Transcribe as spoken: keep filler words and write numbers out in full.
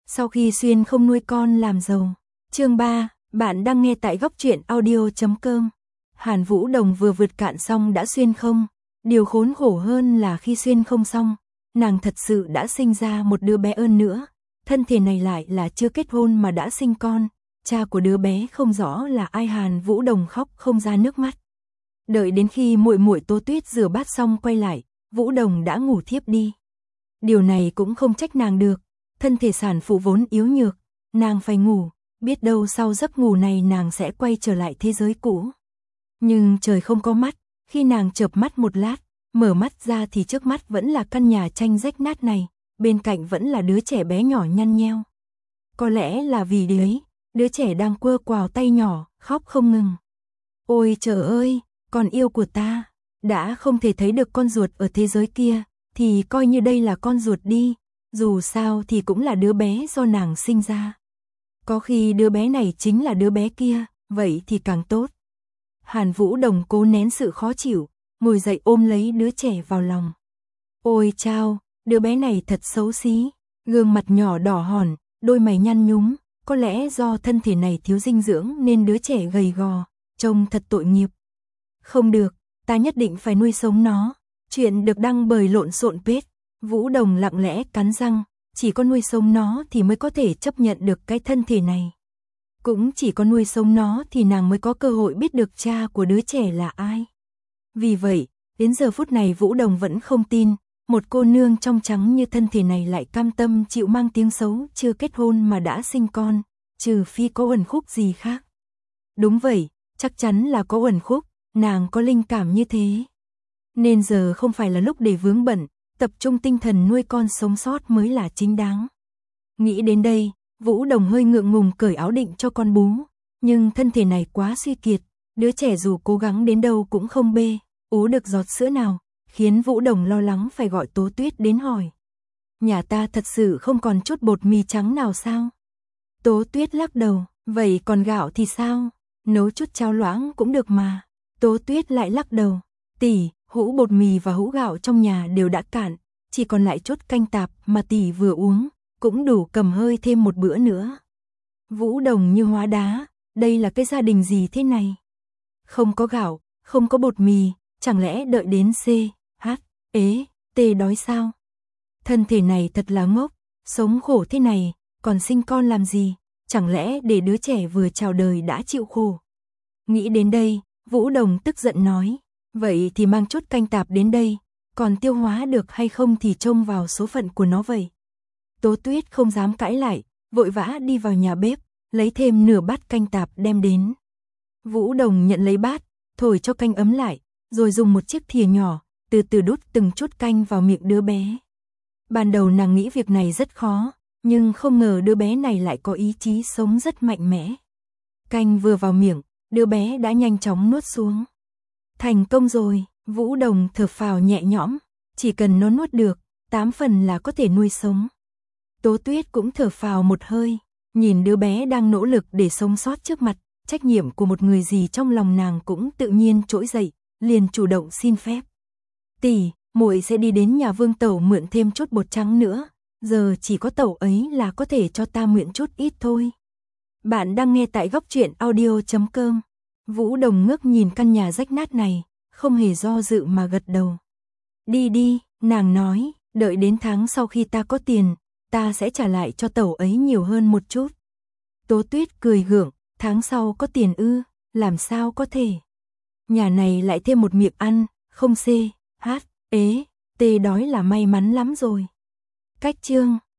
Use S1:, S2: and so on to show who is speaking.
S1: Sau khi Xuyên không nuôi con làm giàu. Chương ba, bạn đang nghe tại góc truyện audio chấm com. Hàn Vũ Đồng vừa vượt cạn xong đã Xuyên không. Điều khốn khổ hơn là khi Xuyên không xong, nàng thật sự đã sinh ra một đứa bé ơn nữa. Thân thể này lại là chưa kết hôn mà đã sinh con. Cha của đứa bé không rõ là ai. Hàn Vũ Đồng khóc không ra nước mắt. Đợi đến khi muội muội Tố Tuyết rửa bát xong quay lại, Vũ Đồng đã ngủ thiếp đi. Điều này cũng không trách nàng được, thân thể sản phụ vốn yếu nhược, nàng phải ngủ, biết đâu sau giấc ngủ này nàng sẽ quay trở lại thế giới cũ. Nhưng trời không có mắt, khi nàng chợp mắt một lát, mở mắt ra thì trước mắt vẫn là căn nhà tranh rách nát này, bên cạnh vẫn là đứa trẻ bé nhỏ nhăn nheo. Có lẽ là vì đấy, đứa trẻ đang quơ quào tay nhỏ, khóc không ngừng. Ôi trời ơi, con yêu của ta, đã không thể thấy được con ruột ở thế giới kia, thì coi như đây là con ruột đi, dù sao thì cũng là đứa bé do nàng sinh ra. Có khi đứa bé này chính là đứa bé kia, vậy thì càng tốt. Hàn Vũ Đồng cố nén sự khó chịu, ngồi dậy ôm lấy đứa trẻ vào lòng. Ôi chao, đứa bé này thật xấu xí, gương mặt nhỏ đỏ hòn, đôi mày nhăn nhúm, có lẽ do thân thể này thiếu dinh dưỡng nên đứa trẻ gầy gò, trông thật tội nghiệp. Không được, ta nhất định phải nuôi sống nó. Chuyện được đăng bởi lộn xộn page. Vũ Đồng lặng lẽ cắn răng, chỉ có nuôi sống nó thì mới có thể chấp nhận được cái thân thể này. Cũng chỉ có nuôi sống nó thì nàng mới có cơ hội biết được cha của đứa trẻ là ai. Vì vậy, đến giờ phút này Vũ Đồng vẫn không tin, một cô nương trong trắng như thân thể này lại cam tâm chịu mang tiếng xấu chưa kết hôn mà đã sinh con, trừ phi có uẩn khúc gì khác. Đúng vậy, chắc chắn là có uẩn khúc, nàng có linh cảm như thế. Nên giờ không phải là lúc để vướng bận, tập trung tinh thần nuôi con sống sót mới là chính đáng. Nghĩ đến đây, Vũ Đồng hơi ngượng ngùng cởi áo định cho con bú, nhưng thân thể này quá suy kiệt, đứa trẻ dù cố gắng đến đâu cũng không bê, ú được giọt sữa nào, khiến Vũ Đồng lo lắng phải gọi Tố Tuyết đến hỏi. Nhà ta thật sự không còn chút bột mì trắng nào sao? Tố Tuyết lắc đầu, vậy còn gạo thì sao? Nấu chút cháo loãng cũng được mà. Tố Tuyết lại lắc đầu, tỷ, hũ bột mì và hũ gạo trong nhà đều đã cạn, chỉ còn lại chút canh tạp mà tỷ vừa uống, cũng đủ cầm hơi thêm một bữa nữa. Vũ Đồng như hóa đá, đây là cái gia đình gì thế này? Không có gạo, không có bột mì, chẳng lẽ đợi đến C, H, ế, T đói sao? Thân thể này thật là ngốc, sống khổ thế này, còn sinh con làm gì? Chẳng lẽ để đứa trẻ vừa chào đời đã chịu khổ? Nghĩ đến đây, Vũ Đồng tức giận nói, vậy thì mang chút canh tạp đến đây, còn tiêu hóa được hay không thì trông vào số phận của nó vậy. Tố Tuyết không dám cãi lại, vội vã đi vào nhà bếp, lấy thêm nửa bát canh tạp đem đến. Vũ Đồng nhận lấy bát, thổi cho canh ấm lại, rồi dùng một chiếc thìa nhỏ, từ từ đút từng chút canh vào miệng đứa bé. Ban đầu nàng nghĩ việc này rất khó, nhưng không ngờ đứa bé này lại có ý chí sống rất mạnh mẽ. Canh vừa vào miệng, đứa bé đã nhanh chóng nuốt xuống. Thành công rồi, Vũ Đồng thở phào nhẹ nhõm, chỉ cần nó nuốt được, tám phần là có thể nuôi sống. Tố Tuyết cũng thở phào một hơi, nhìn đứa bé đang nỗ lực để sống sót trước mặt, trách nhiệm của một người gì trong lòng nàng cũng tự nhiên trỗi dậy, liền chủ động xin phép. Tỷ, muội sẽ đi đến nhà Vương Tẩu mượn thêm chút bột trắng nữa, giờ chỉ có tẩu ấy là có thể cho ta mượn chút ít thôi. Bạn đang nghe tại góc truyện audio chấm com. Vũ Đồng ngước nhìn căn nhà rách nát này, không hề do dự mà gật đầu. Đi đi, nàng nói, đợi đến tháng sau khi ta có tiền, ta sẽ trả lại cho tẩu ấy nhiều hơn một chút. Tố Tuyết cười gượng, tháng sau có tiền ư, làm sao có thể. Nhà này lại thêm một miệng ăn, không C, H, ế, T đói là may mắn lắm rồi. Cách chương